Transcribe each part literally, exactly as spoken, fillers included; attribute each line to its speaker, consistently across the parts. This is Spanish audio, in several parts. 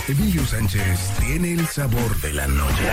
Speaker 1: Emilio Sánchez tiene el sabor de la noche.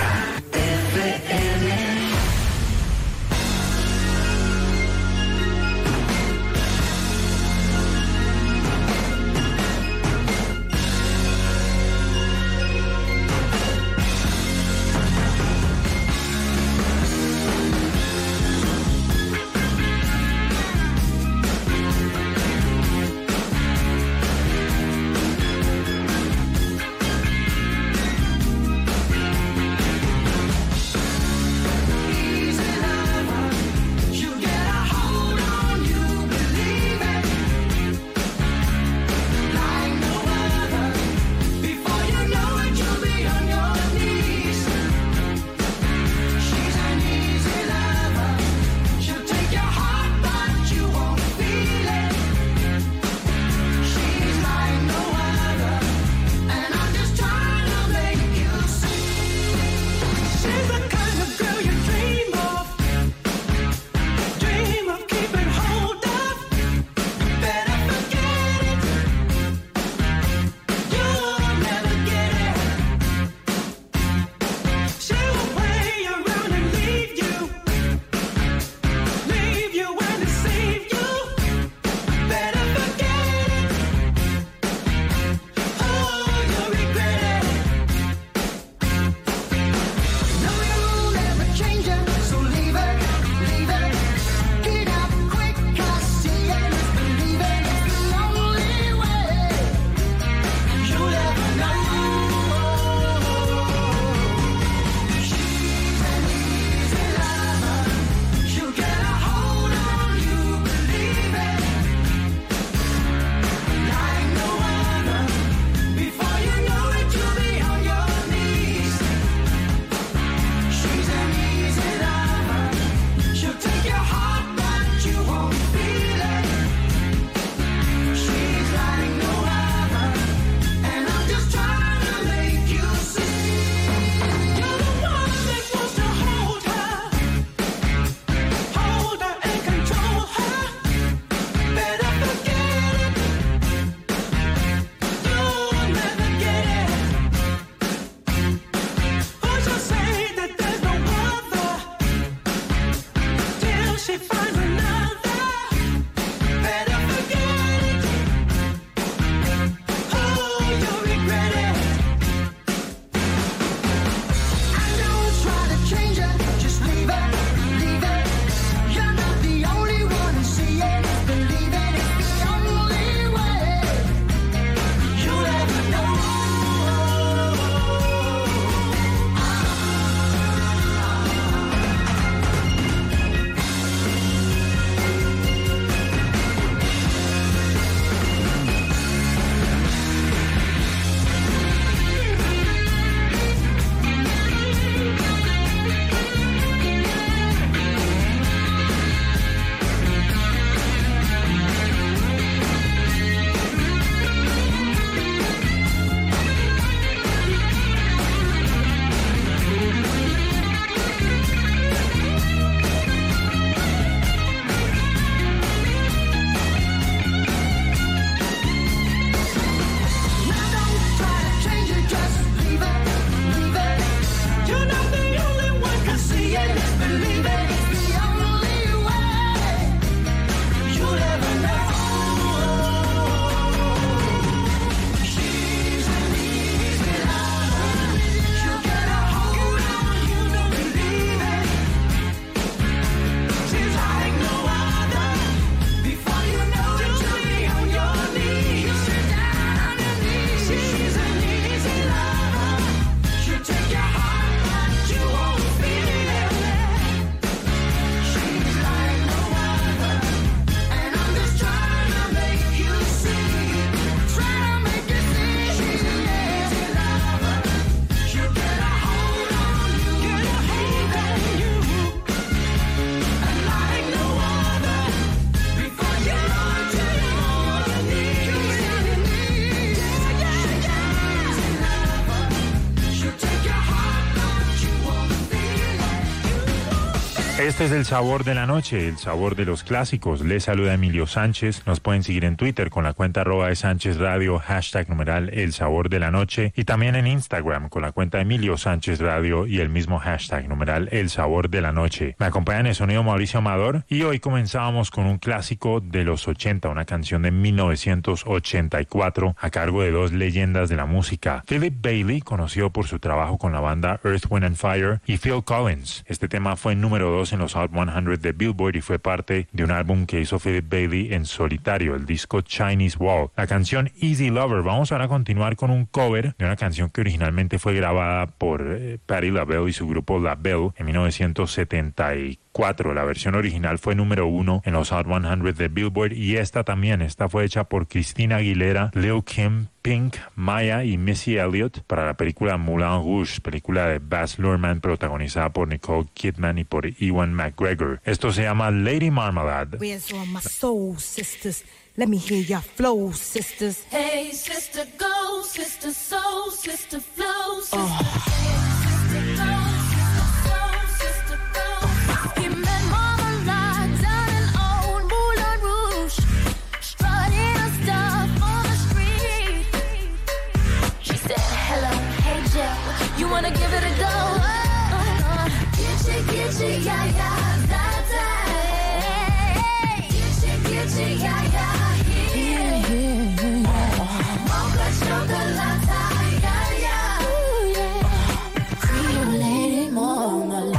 Speaker 2: Este es el sabor de la noche, el sabor de los clásicos. Les saluda Emilio Sánchez. Nos pueden seguir en Twitter con la cuenta arroba de Sánchez Radio, hashtag numeral el sabor de la noche, y también en Instagram con la cuenta Emilio Sánchez Radio y el mismo hashtag numeral el sabor de la noche. Me acompaña en el sonido Mauricio Amador y hoy comenzábamos con un clásico de los ochenta, una canción de mil novecientos ochenta y cuatro a cargo de dos leyendas de la música, Philip Bailey, conocido por su trabajo con la banda Earth, Wind and Fire, y Phil Collins. Este tema fue número dos en los Hot cien de Billboard y fue parte de un álbum que hizo Philip Bailey en solitario, el disco Chinese Wall. La canción Easy Lover. Vamos ahora a continuar con un cover de una canción que originalmente fue grabada por eh, Patti LaBelle y su grupo LaBelle en mil novecientos setenta y cuatro. La versión original fue número uno en los Hot cien de Billboard y esta también, esta fue hecha por Christina Aguilera, Lil Kim, Pink, Maya y Missy Elliott para la película Moulin Rouge, película de Baz Luhrmann protagonizada por Nicole Kidman y por Ewan McGregor. Esto se llama Lady Marmalade.
Speaker 3: Where's all my soul sisters? Let me hear your flow, sisters.
Speaker 4: Hey, sister, go, sister, soul, sister, flow, sister.
Speaker 3: Oh.
Speaker 4: You wanna give it a go? Uh, Gitchy, gitchy, yeah, yeah, that day. Gitchy, gitchy, yeah, yeah, here. Mocha chocolate, yeah, yeah. Cream lady marmalade.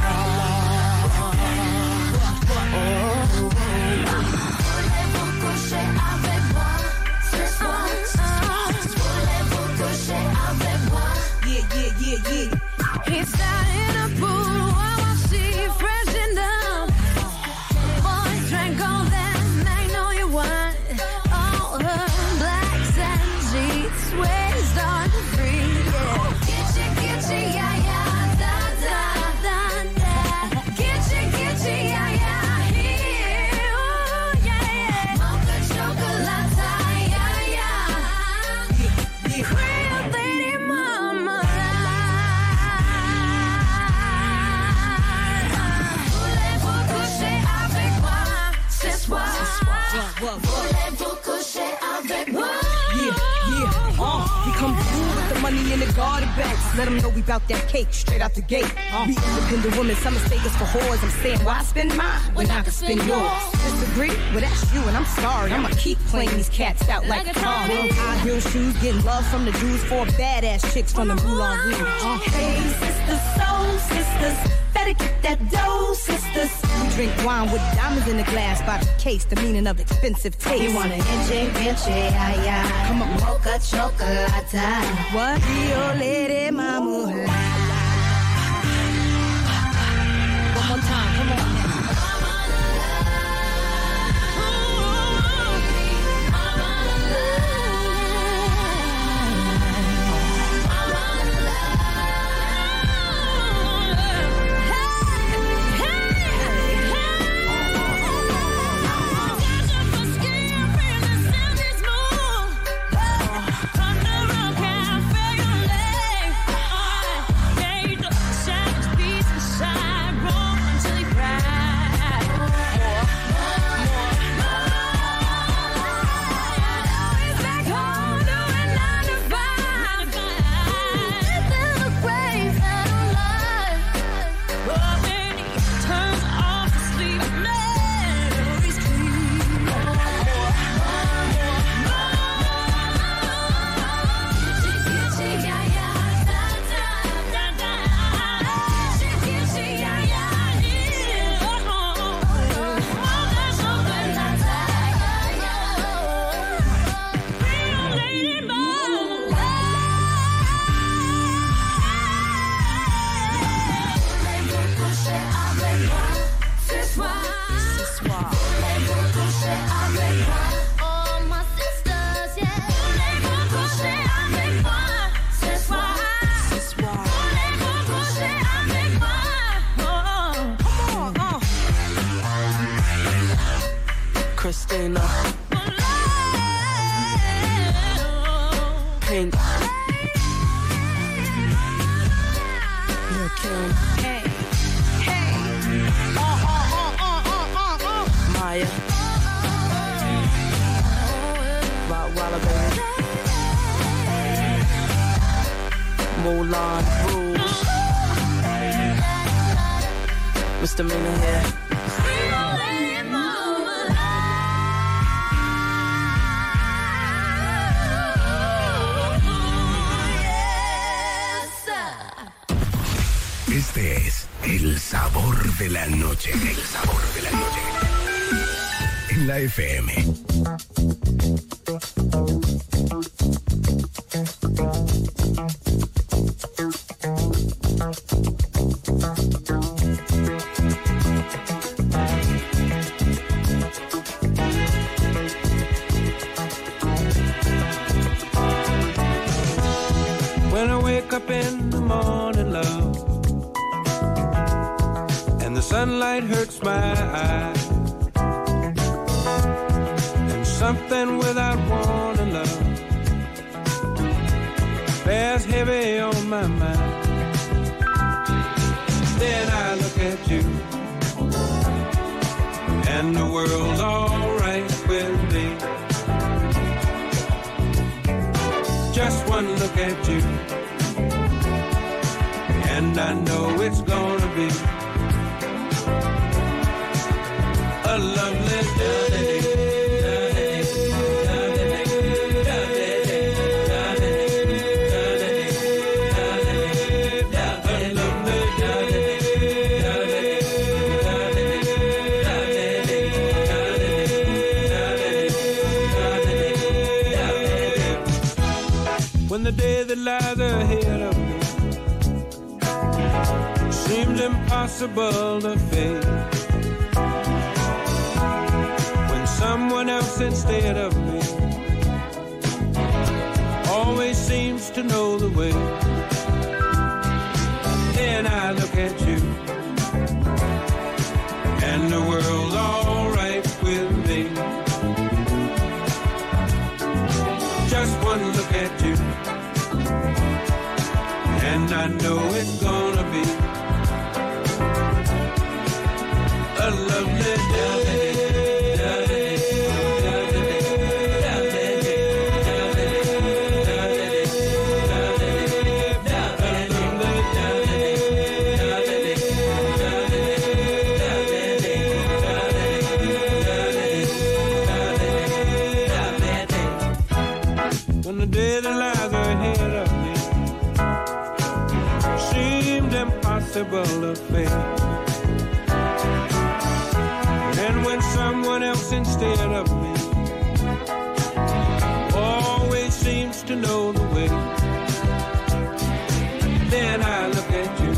Speaker 4: Voulez-vous coucher avec moi ce soir? Voulez-vous coucher avec moi?
Speaker 3: Yeah, yeah, yeah.
Speaker 4: He's sat in a pool while I see freshen down. Boys drank all that magnolia wine. All her blacks and sheets waist on free. Yeah. Gitchy, gitchy, yeah, yeah, da, da, da, da. Gitchy, gitchy, yeah, yeah, here. Ooh, yeah, yeah. Mocha chocolate, yeah, yeah. Cream lady mama. Voulez-vous coucher avec moi?
Speaker 3: Yeah, yeah, uh, we come through with the money in the garden bags. Let them know we bout that cake straight out the gate. Uh, we independent women, some mistake us for whores. I'm saying, why spend mine when I can spend yours? Disagree? Well, that's you, and I'm sorry. I'ma keep playing these cats out like a car. High heel shoes, getting love from the Jews, four badass chicks from the Moulin Rouge. Uh,
Speaker 4: hey, sisters, soul sisters, better get that dough, sisters.
Speaker 3: We drink wine with diamonds in the glass by the case, the meaning of expensive taste.
Speaker 4: You want an inche, inche, ay, ay.
Speaker 3: Come on,
Speaker 4: mocha chocolate.
Speaker 3: What? Rio lady mama. One more time, come on.
Speaker 4: Savage beats inside, roll until he cries.
Speaker 3: Maya. Rottweiler, baby. Moulin Rouge. Misdemeanor here.
Speaker 1: Este es el sabor de la noche. El sabor de la noche. En la F M.
Speaker 5: When I wake up in the morning, love, and the sunlight hurts my eyes, and something without warning, love, bears heavy on my mind. Then I look at you, and the world's alright with me. Just one look at you, and I know it's gonna be a lovely day. When the day that lies ahead of me seems impossible to face, when someone else instead of me always seems to know the way, then I look at you, and the world's alright with me. Just one look at you, and I know it's gonna be a lovely day. When the day that lies ahead of me seemed impossible to face, and when someone else instead of me always seems to know the way, then I look at you,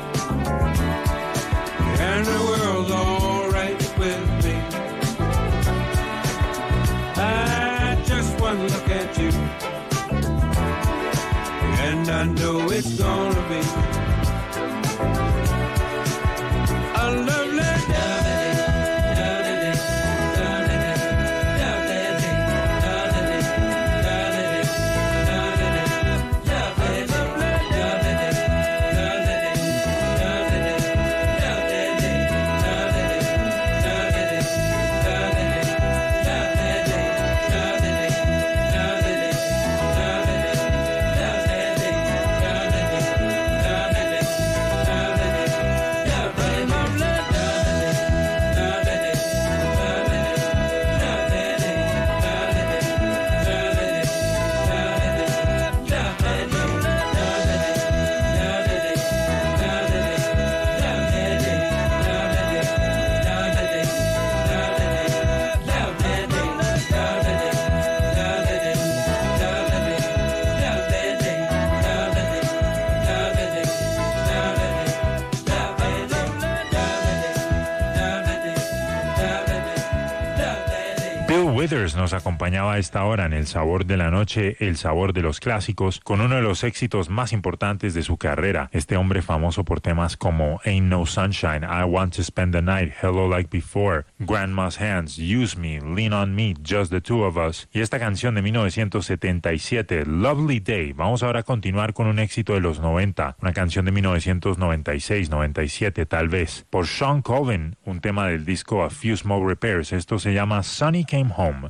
Speaker 5: and the world's alright with me. I just one look at you, and I know it's gonna be a lovely day.
Speaker 2: Withers nos acompañaba a esta hora en El Sabor de la Noche, el sabor de los clásicos, con uno de los éxitos más importantes de su carrera. Este hombre famoso por temas como Ain't No Sunshine, I Want to Spend the Night, Hello Like Before, Grandma's Hands, Use Me, Lean on Me, Just the Two of Us, y esta canción de mil novecientos setenta y siete, Lovely Day. Vamos ahora a continuar con un éxito de los noventa, una canción de mil novecientos noventa y seis, noventa y siete tal vez, por Sean Colvin, un tema del disco A Few Small Repairs. Esto se llama Sonny Came Home.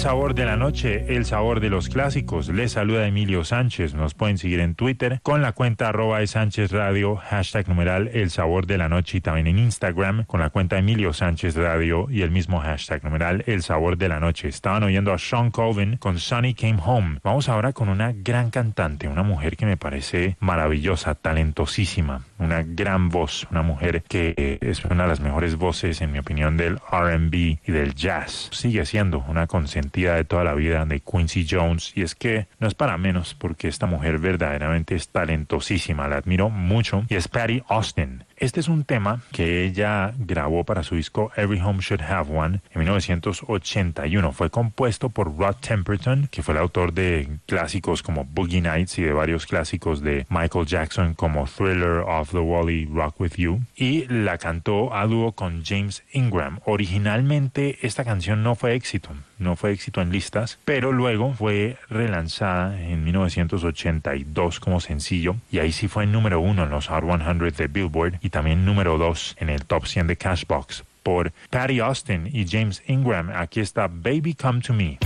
Speaker 2: sabor de la noche, el sabor de los clásicos. Les saluda Emilio Sánchez. Nos pueden seguir en Twitter con la cuenta arroba de Sánchez Radio, hashtag numeral el sabor de la noche, y también en Instagram con la cuenta Emilio Sánchez Radio y el mismo hashtag numeral el sabor de la noche. Estaban oyendo a Sean Colvin con Sonny Came Home. Vamos ahora con una gran cantante, una mujer que me parece maravillosa, talentosísima, una gran voz, una mujer que es una de las mejores voces, en mi opinión, del R and B y del jazz. Sigue siendo una consentida de toda la vida de Quincy Jones, y es que no es para menos porque esta mujer verdaderamente es talentosísima, la admiro mucho, y es Patti Austin. Este es un tema que ella grabó para su disco Every Home Should Have One en mil novecientos ochenta y uno. Fue compuesto por Rod Temperton, que fue el autor de clásicos como Boogie Nights y de varios clásicos de Michael Jackson como Thriller, Off the Wall y Rock With You. Y la cantó a dúo con James Ingram. Originalmente esta canción no fue éxito, no fue éxito en listas, pero luego fue relanzada en mil novecientos ochenta y dos como sencillo, y ahí sí fue número uno en los Hot cien de Billboard y también número dos en el Top cien de Cashbox. Por Patti Austin y James Ingram, aquí está Baby Come to Me.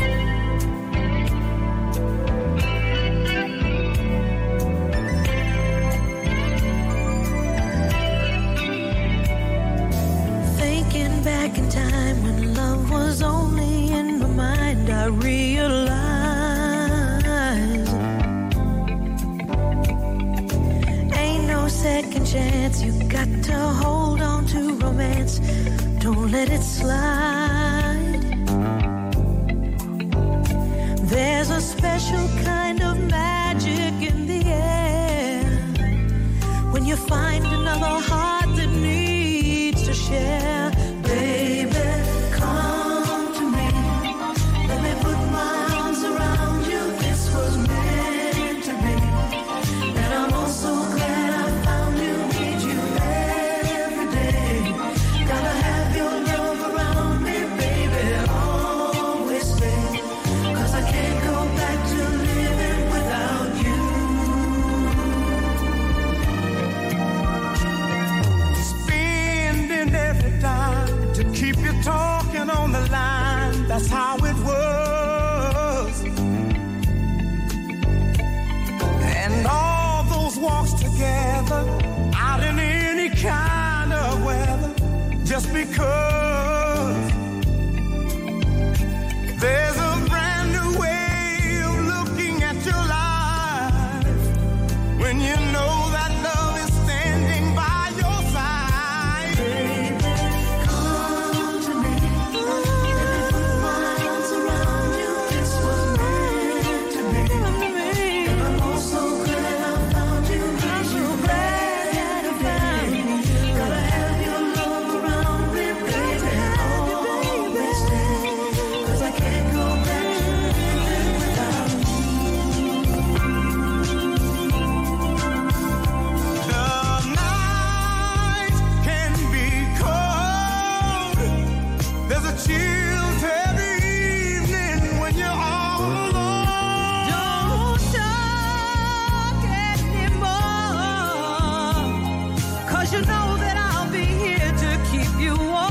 Speaker 4: Thinking back in time when love was only in my mind, I realized ain't no second chance. You got to hold on to romance, don't let it slide. There's a special kind of magic in the air when you find another heart that needs to share. Baby, come to me, let me put my arms around you. This was meant to be, and I'm also glad I found you. Need you every day. Gotta have your love around me, baby, always stay. 'Cause I can't go back to living without you.
Speaker 5: Spending every dime to keep you talking on the line. That's how it was. And all those walks together out in any kind of weather, just because there's a brand new way of looking at your life when you know that love is standing by your side.
Speaker 4: Baby, come to me, let me put my arms around you. This was meant to be, and I'm also glad I found you. I'm so glad that I found you. Gotta have your love around me, baby, always stay. 'Cause I can't go back to living without you.
Speaker 5: The nights can be cold. There's a chill every evening when you're all alone.
Speaker 4: Don't talk anymore, 'cause you know that I'll be here to keep you warm.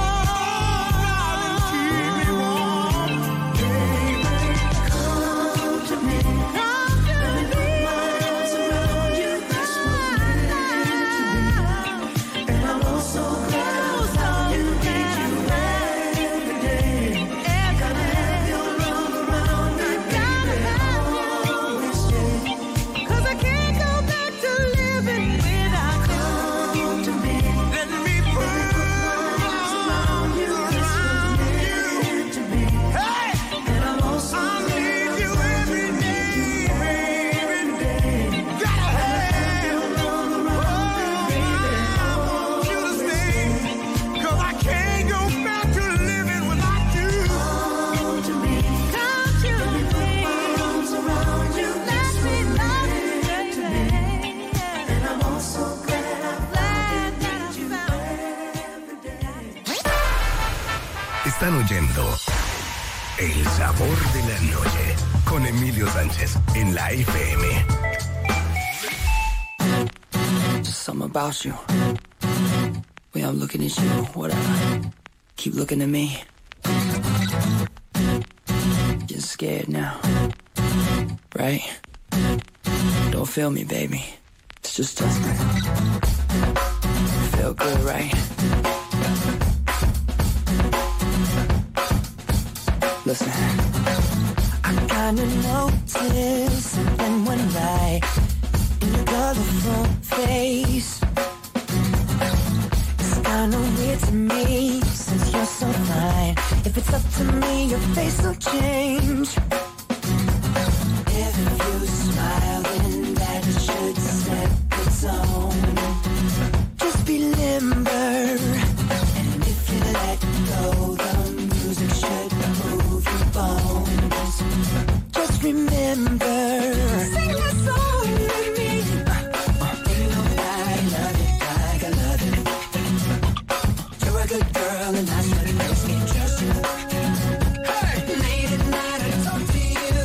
Speaker 5: Keep me warm.
Speaker 4: Baby, come to me, come to me. Let me put my arms around you. This was meant to be, and I'm also glad I found you. Need you every day. Gotta have your love around me, baby, always stay. 'Cause I can't go back to living without you. Come to me,
Speaker 5: Let me put
Speaker 4: my arms around you. This was meant to be,
Speaker 5: Hey,
Speaker 4: and I'm also
Speaker 5: I
Speaker 4: glad
Speaker 5: need you
Speaker 4: I found
Speaker 5: every
Speaker 4: you.
Speaker 5: day,
Speaker 4: Every
Speaker 5: baby.
Speaker 4: day.
Speaker 5: Gotta have
Speaker 4: Your love around me, baby,
Speaker 5: I want you to stay, 'cause I can't go back to living without you.
Speaker 4: come to me, come to me. Put my arms around you. Let me love you, baby. And I'm also glad I found you every day.
Speaker 1: Están oyendo El Sabor de la Noche con Emilio Sánchez en la F M.
Speaker 6: Just something about you. Way I'm looking at you, whatever. Keep looking at me. getting scared now. Right? Don't feel me, baby. It's just us. Feel good, right? Listen. I kinda noticed something went right in your colorful face. It's kinda weird to me since you're so fine. If it's up to me, your face will change. If you smile, then that should set the tone. Just be limber, and if you let go, the music should move your bones. Just remember, sing that song with me. Ain't nobody love it like I love it. You're a good girl, and that's what makes me trust you. Hey, late at night I talk to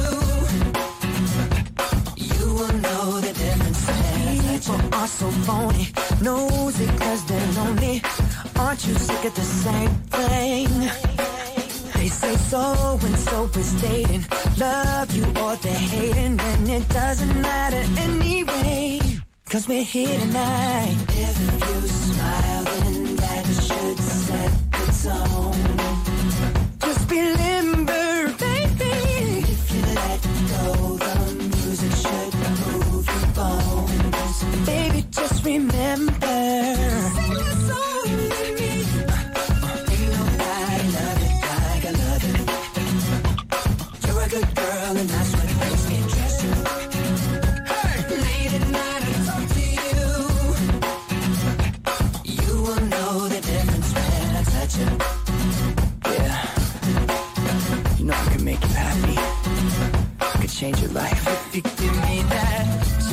Speaker 6: you. You will know the difference. People are so phony, nosy 'cause they're lonely. Aren't you sick of the same thing? They say so and so is dating, love you or they're hating, and it doesn't matter anyway, 'cause we're here tonight. If you smile, then that should set the tone. Just be limber, baby. If you let go, the music should move your bones. Baby, just remember, sing a song with me. Ain't nobody love it like I love it. You're a good girl, and that's what makes me trust you. Hey, late at night I talk to you. You will know the difference when I touch you. Yeah, you know I can make you happy. I can change your life if you give me that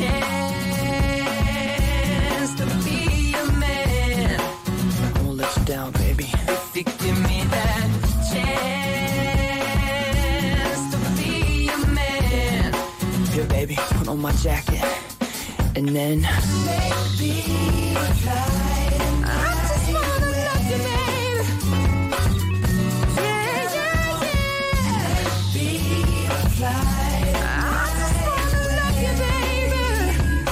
Speaker 6: chance to be a man. I won't let you down, baby. If you give me that chance to be a man. Here, baby, put on my jacket, and then maybe fly. I just wanna love you, baby. Yeah, yeah, yeah. Be fly. I just wanna love you, baby.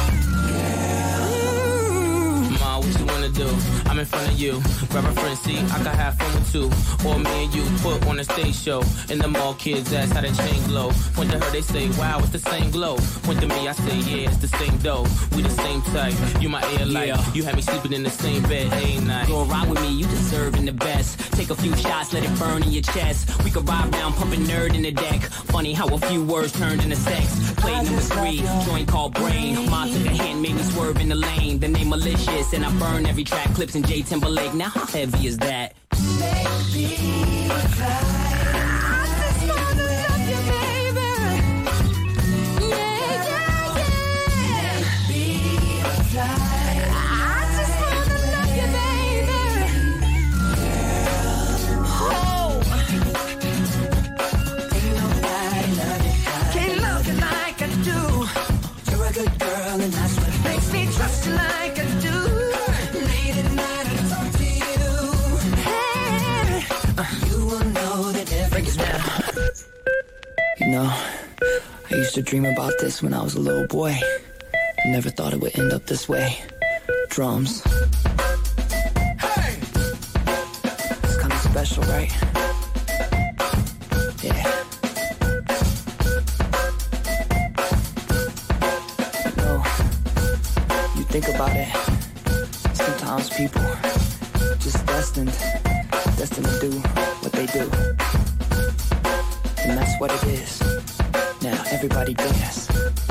Speaker 6: Girl.
Speaker 7: Ma, what you wanna do? I'm in front of you. Grab a friend, see, I can have fun with two. Or me and you put on a stage show. And the mall kids ask how the chain glow. Point to her, they say, wow, it's the same glow. Point to me, I say, yeah, it's the same dough. We the same type. You my air light. Yeah. You had me sleeping in the same bed every night.
Speaker 8: Go ride with me, you deserving the best. Take a few shots, let it burn in your chest. We could ride round, pumping nerd in the deck. Funny how a few words turned into sex. Play number three, joint called Brain. Mom took a hand, made me swerve in the lane. The name malicious, and I burn every track. Clips in J Timberlake. Now how heavy is that?
Speaker 6: Maybe fly. I just wanna love you, baby. Yeah, yeah, yeah. Maybe fly. I just wanna love you, baby. Girl, oh. Ain't nobody love you like Can't love you like I do. You're a good girl, and that's what makes me trust you like I do. Late at night I talk to you. Hey, you will know the difference now. You know, I used to dream about this when I was a little boy. I never thought it would end up this way. Drums. Hey! It's kind of special, right? Yeah. You know, you think about it, sometimes people just destined, destined to do what they do. And that's what it is. Now, everybody dance.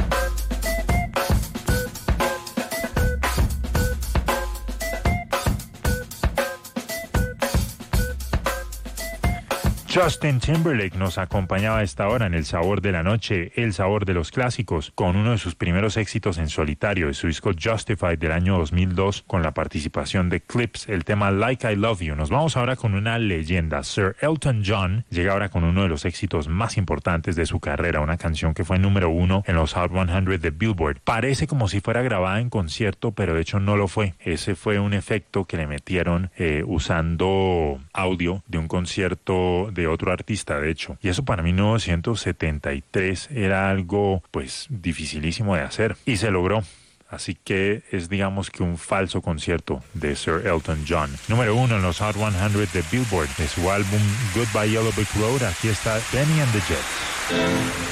Speaker 2: Justin Timberlake nos acompañaba a esta hora en El Sabor de la Noche, el sabor de los clásicos, con uno de sus primeros éxitos en solitario, de su disco Justified del año dos mil dos, con la participación de Clips, el tema Like I Love You. Nos vamos ahora con una leyenda. Sir Elton John llega ahora con uno de los éxitos más importantes de su carrera, una canción que fue número uno en los Hot cien de Billboard. Parece como si fuera grabada en concierto, pero de hecho no lo fue. Ese fue un efecto que le metieron eh, usando audio de un concierto de de otro artista, de hecho. Y eso para mil novecientos setenta y tres era algo, pues, dificilísimo de hacer. Y se logró. Así que es, digamos, que un falso concierto de Sir Elton John. Número uno en los Hot cien de Billboard de su álbum Goodbye Yellow Brick Road. Aquí está Benny and the Jets.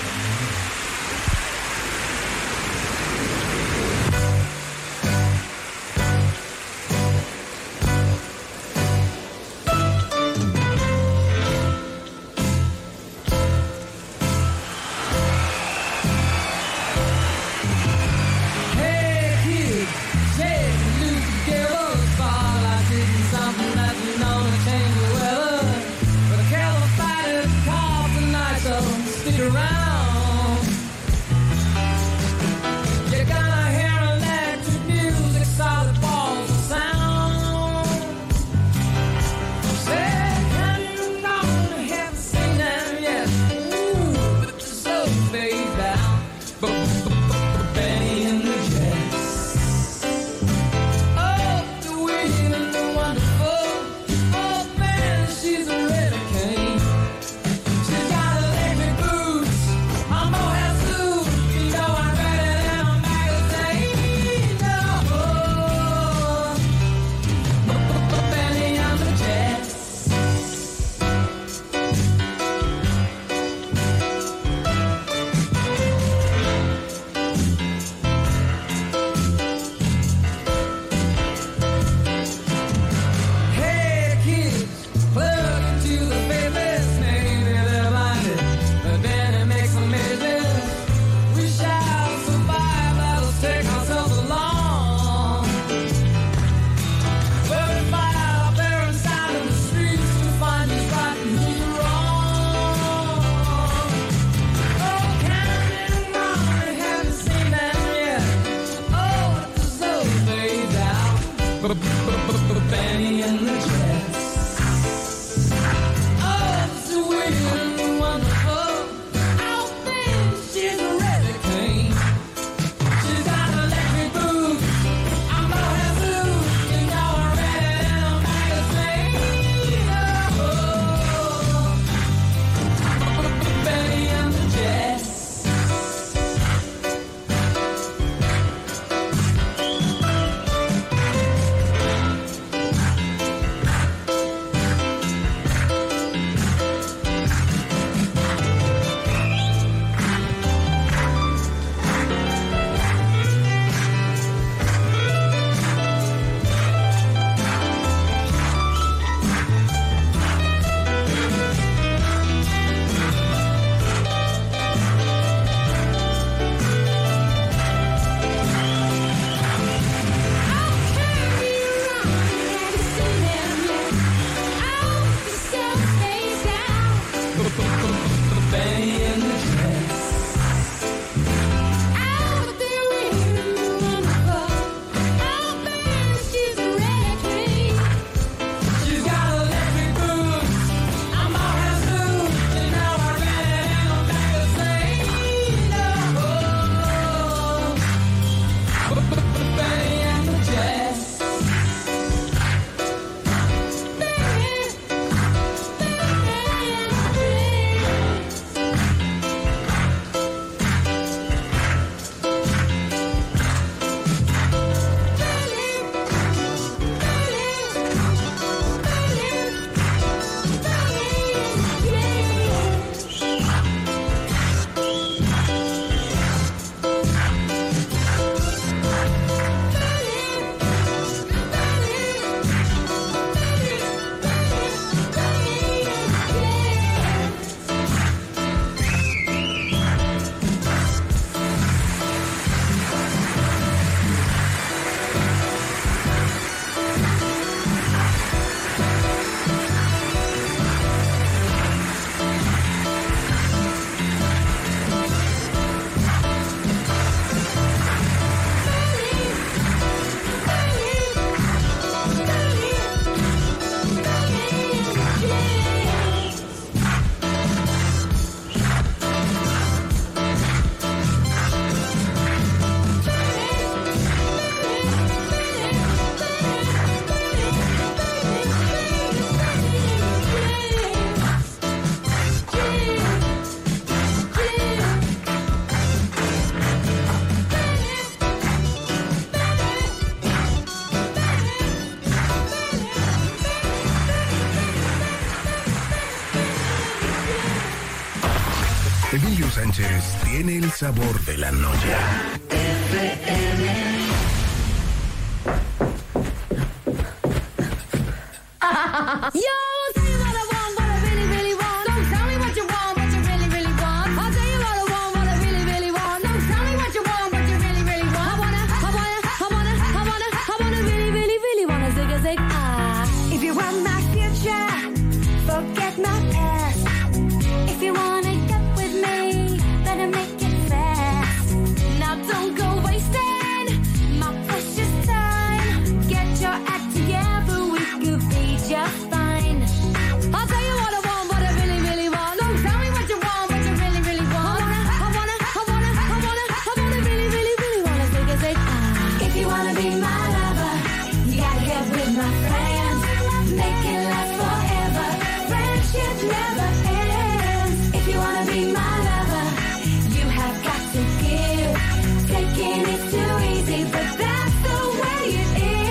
Speaker 9: Around
Speaker 1: noches tiene el sabor de la noche.
Speaker 4: Yo, I'll tell you what I want, what I really, really want. Don't tell me what you want, what you really, really want. I'll tell you what I want, what I really, really want. Don't tell me what you want, what you really, really want. I wanna, I wanna, I wanna, I wanna, I wanna really, really, really wanna zig a zig ah.
Speaker 6: If you want my future, forget my past.
Speaker 4: If you wanna get with me, better make it fast. Now don't go wasting my precious time. Get your act together, we could be just fine. I'll tell you what I want, what I really, really want. Don't tell me what you want, what you really, really want. I wanna, I wanna, I wanna, I wanna, I wanna really, really, really wanna zig a zig ah.
Speaker 6: If you wanna be my lover, you gotta get with my friends. Make it last forever. Friendship never ends. If you wanna be my lover, you have got to give. Taking is too easy, but that's the way it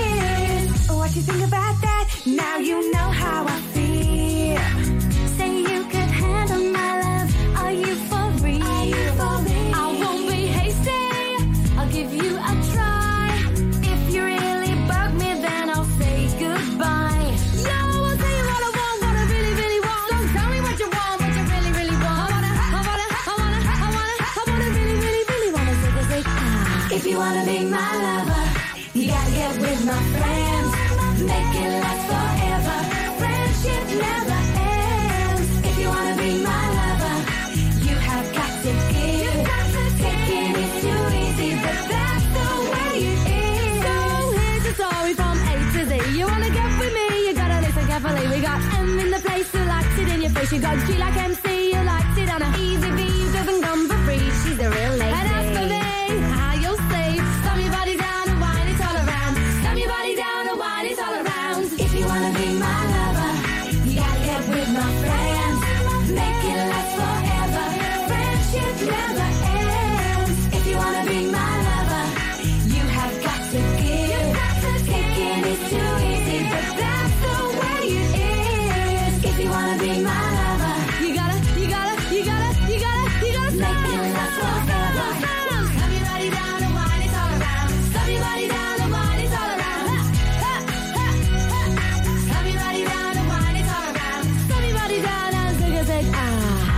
Speaker 6: is. What you think about that? Now you know how I feel.
Speaker 4: Say you could handle my love. Are you for real?
Speaker 6: Are you for real?
Speaker 4: I won't be hasty. I'll give you a try. If you really bug me, then I'll say goodbye. Yo, I'll tell you what I want, what I really, really want. Don't tell me what you want, what you really, really want. I wanna, I wanna, I wanna, I wanna, I wanna really, really, really wanna zig a zig ah.
Speaker 6: If you wanna be my lover, you gotta get with my friends. Make it last forever. Friendship never ends. If you wanna be my lover, you have got to give. Taking is too easy, but that's the way it is.
Speaker 4: So here's a story from A to Z. You wanna get with me, you gotta listen carefully. We got M in the place who likes it in your face. You got G like M C, who likes it on a easy V, who doesn't come for free. She's a real lady. And as for me, how you'll see, stomp your body down and wine it all around. Stomp your body down and wine it all around.
Speaker 6: If you wanna be my lover, you gotta get with my friends. Make it last forever. Friendship never ends. If you wanna be my lover, you have got to give. Taking is too easy, but that's the way it is. If you wanna be my lover,
Speaker 4: You gotta, you gotta, you gotta, you gotta, you gotta
Speaker 6: make it last forever.
Speaker 4: Stomp your body down and wine it all around. Stomp your body down and wine it all around. Ha, ha, ha, ha. Stomp your body down and wine it all around. Stomp your body down and zig a zig ah.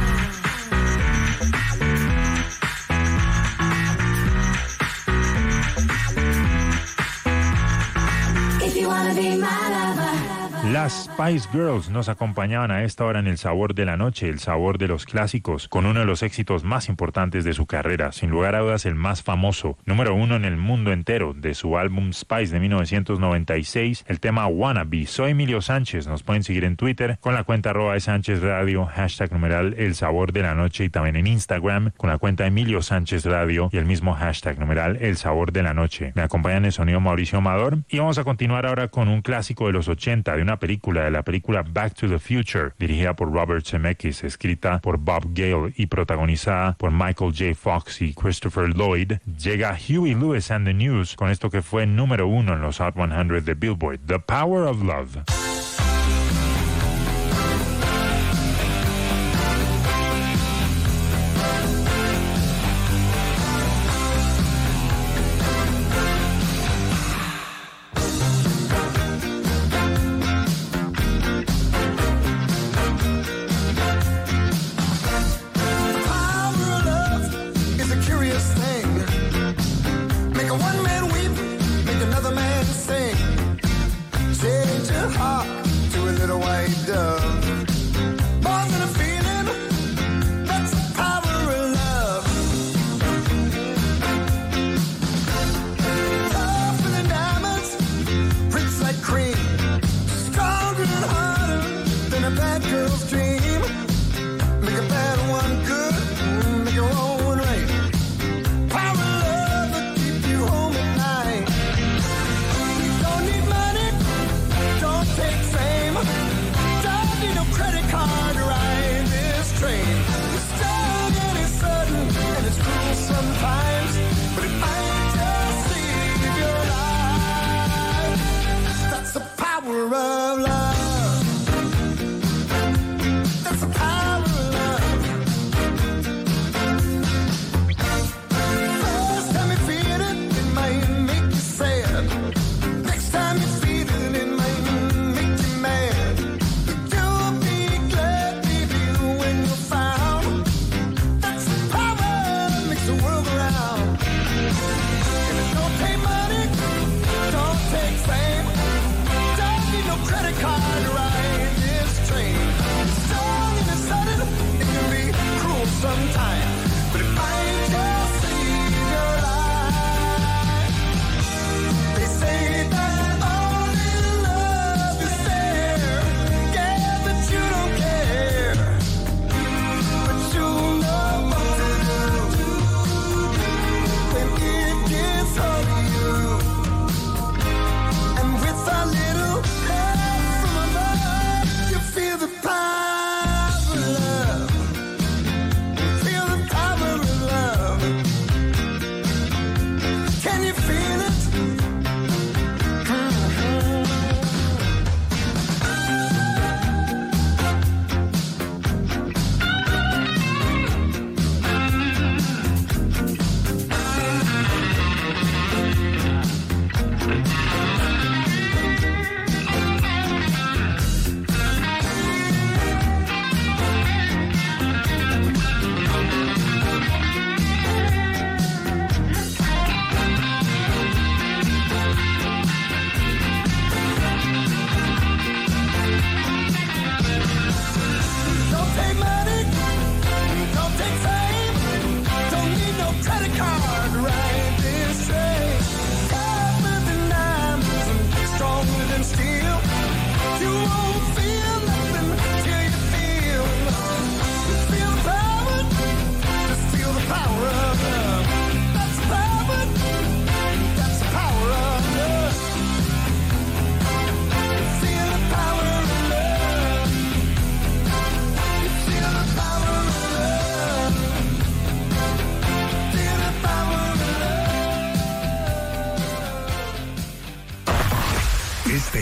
Speaker 6: If you wanna be my lover.
Speaker 2: Las Spice Girls nos acompañaban a esta hora en El Sabor de la Noche, el sabor de los clásicos, con uno de los éxitos más importantes de su carrera, sin lugar a dudas el más famoso, número uno en el mundo entero, de su álbum Spice de mil novecientos noventa y seis, el tema Wannabe. Soy Emilio Sánchez, nos pueden seguir en Twitter con la cuenta arroba de Sánchez Radio, hashtag numeral El Sabor de la Noche, y también en Instagram con la cuenta Emilio Sánchez Radio y el mismo hashtag numeral El Sabor de la Noche. Me acompaña en el sonido Mauricio Amador y vamos a continuar ahora con un clásico de los ochenta, de una película, de la película Back to the Future, dirigida por Robert Zemeckis, escrita por Bob Gale y protagonizada por Michael J. Fox y Christopher Lloyd. Llega Huey Lewis and the News con esto que fue número uno en los Hot cien de Billboard, The Power of Love.
Speaker 5: Make a one man weep, make another man sing. Change your heart.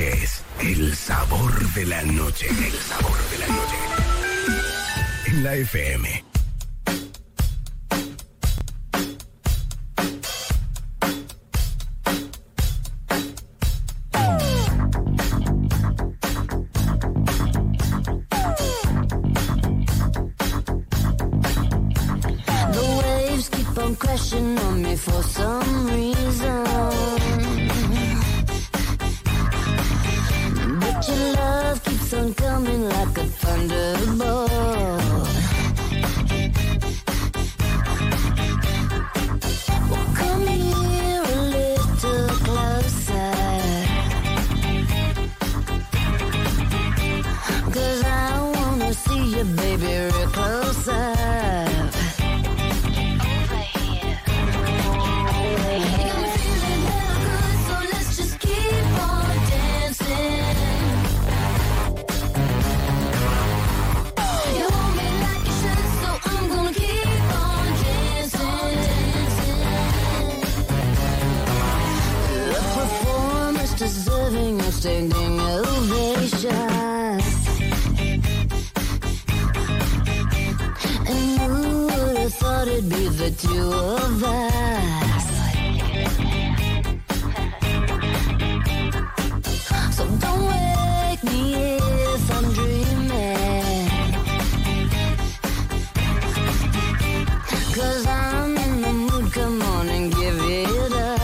Speaker 1: Este es el sabor de la noche. El sabor de la noche. En la F M.
Speaker 4: Crashing on me for some reason, but your love keeps on coming like a thunderbolt. Well, come here a little closer, 'cause I wanna see you, baby, real closer. Deserving of standing ovation, and who would have thought it'd be the two of us? So don't wake me if I'm dreaming, 'cause I'm in the mood, come on and give it up.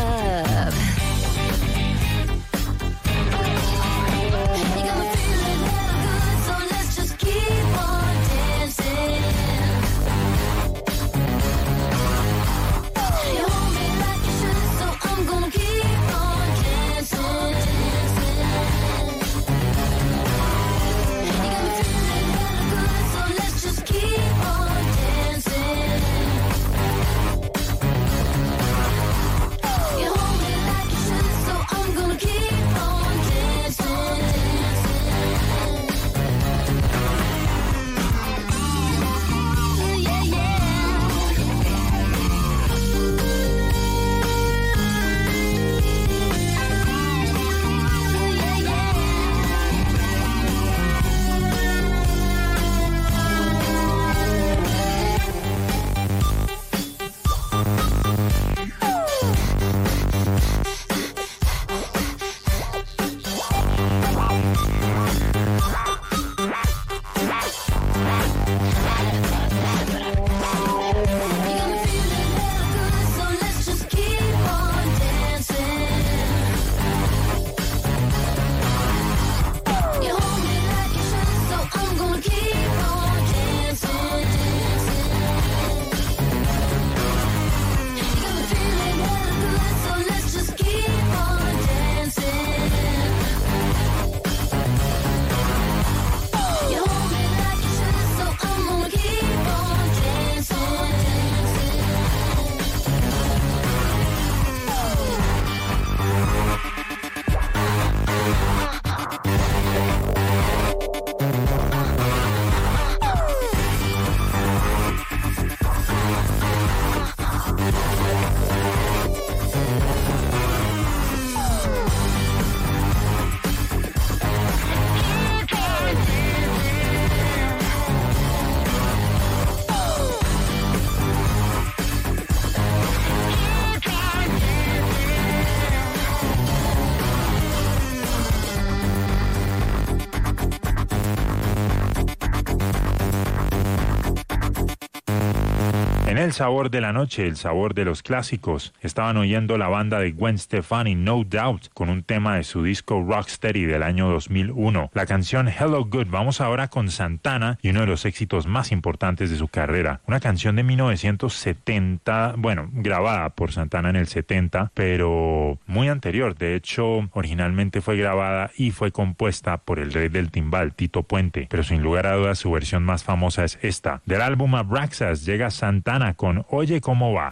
Speaker 2: En el sabor de la noche, el sabor de los clásicos, estaban oyendo la banda de Gwen Stefani, No Doubt, con un tema de su disco Rocksteady del año dos mil uno. La canción Hello Good. Vamos ahora con Santana y uno de los éxitos más importantes de su carrera. Una canción de mil novecientos setenta, bueno, grabada por Santana en el setenta, pero muy anterior. De hecho, originalmente fue grabada y fue compuesta por el rey del timbal, Tito Puente, pero sin lugar a dudas su versión más famosa es esta. Del álbum Abraxas llega Santana con Oye Cómo Va.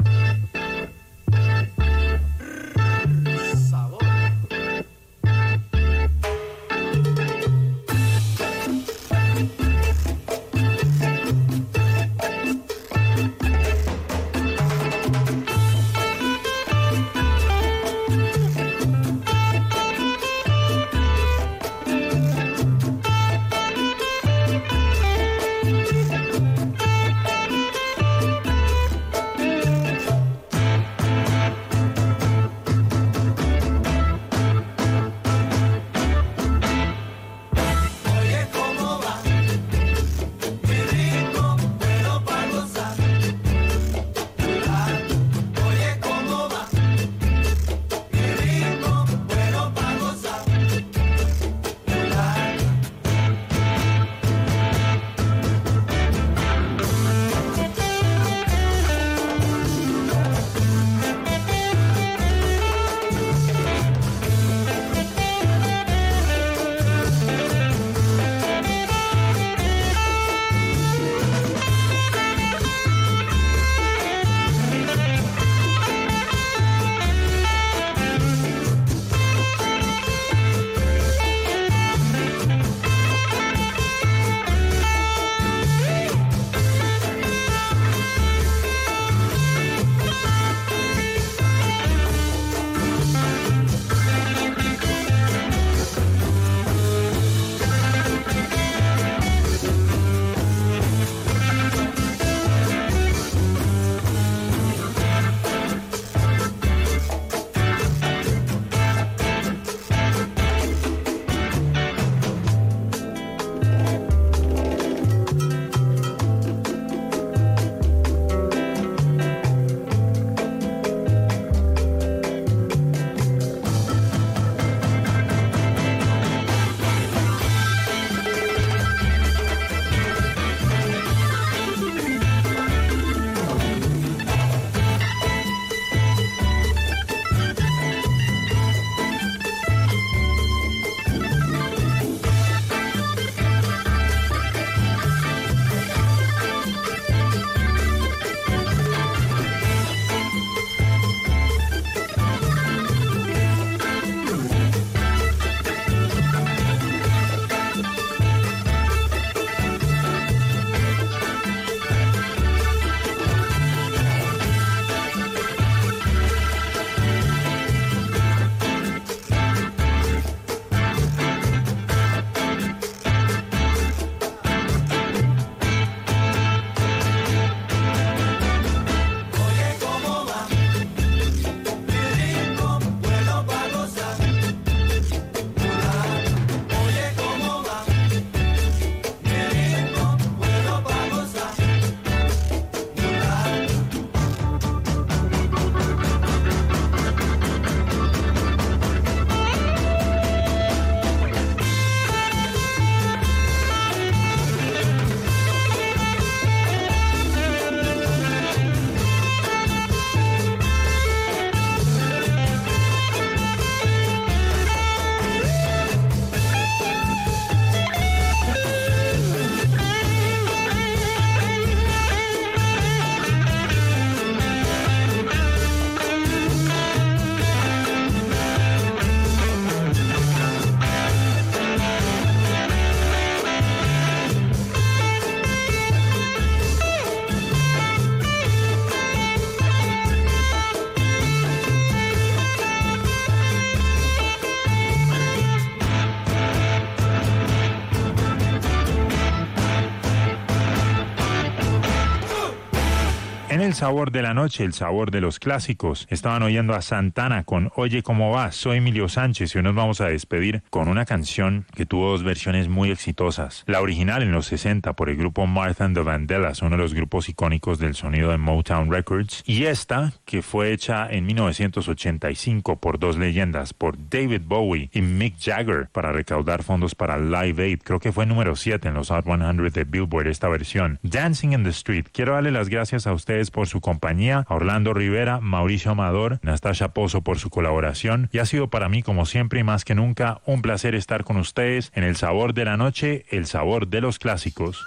Speaker 2: sabor de la noche, el sabor de los clásicos. Estaban oyendo a Santana con Oye cómo va. Soy Emilio Sánchez y hoy nos vamos a despedir con una canción que tuvo dos versiones muy exitosas. La original en los sesenta por el grupo Martha and the Vandellas, uno de los grupos icónicos del sonido de Motown Records, y esta que fue hecha en mil novecientos ochenta y cinco por dos leyendas, por David Bowie y Mick Jagger, para recaudar fondos para Live Aid. Creo que fue número siete en los Hot cien de Billboard esta versión. Dancing in the Street. Quiero darle las gracias a ustedes por su compañía, a Orlando Rivera, Mauricio Amador, Nastasia Pozo por su colaboración, y ha sido para mí, como siempre y más que nunca, un placer estar con ustedes en El Sabor de la Noche, el sabor de los clásicos.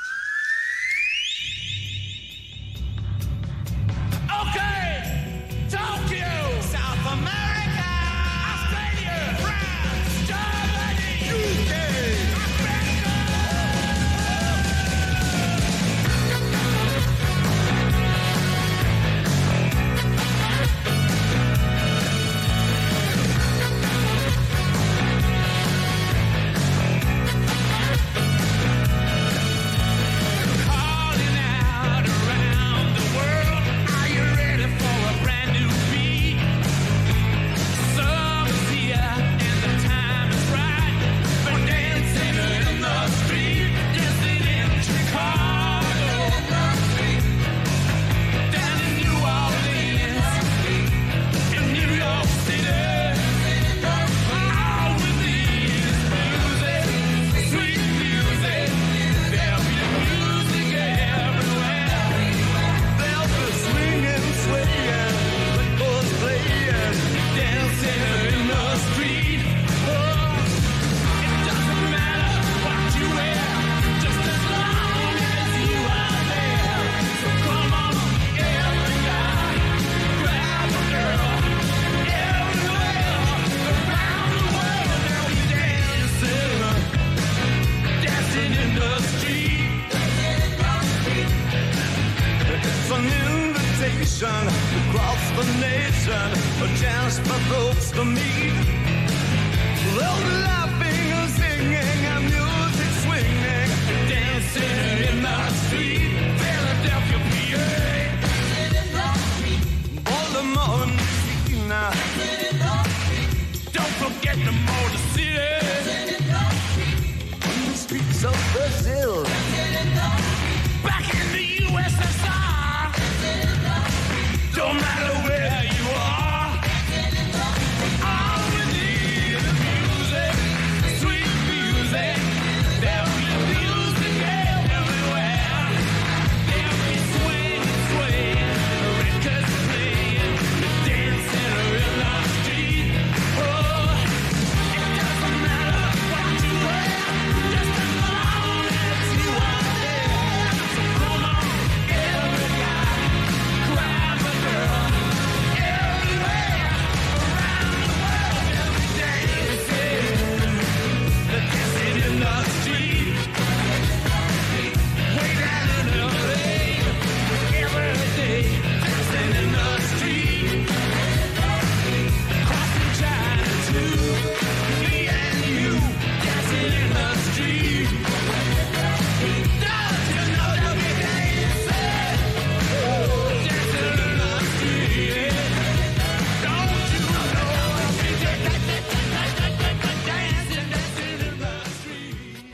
Speaker 5: Across the nation, a chance for folks to meet. They'll laughing and singing and music swinging, dancing in the street, Philadelphia, P A. Baltimore, Messina. Don't forget the Motor City. On the streets of Brazil. Back in the U S S R. Don't matter where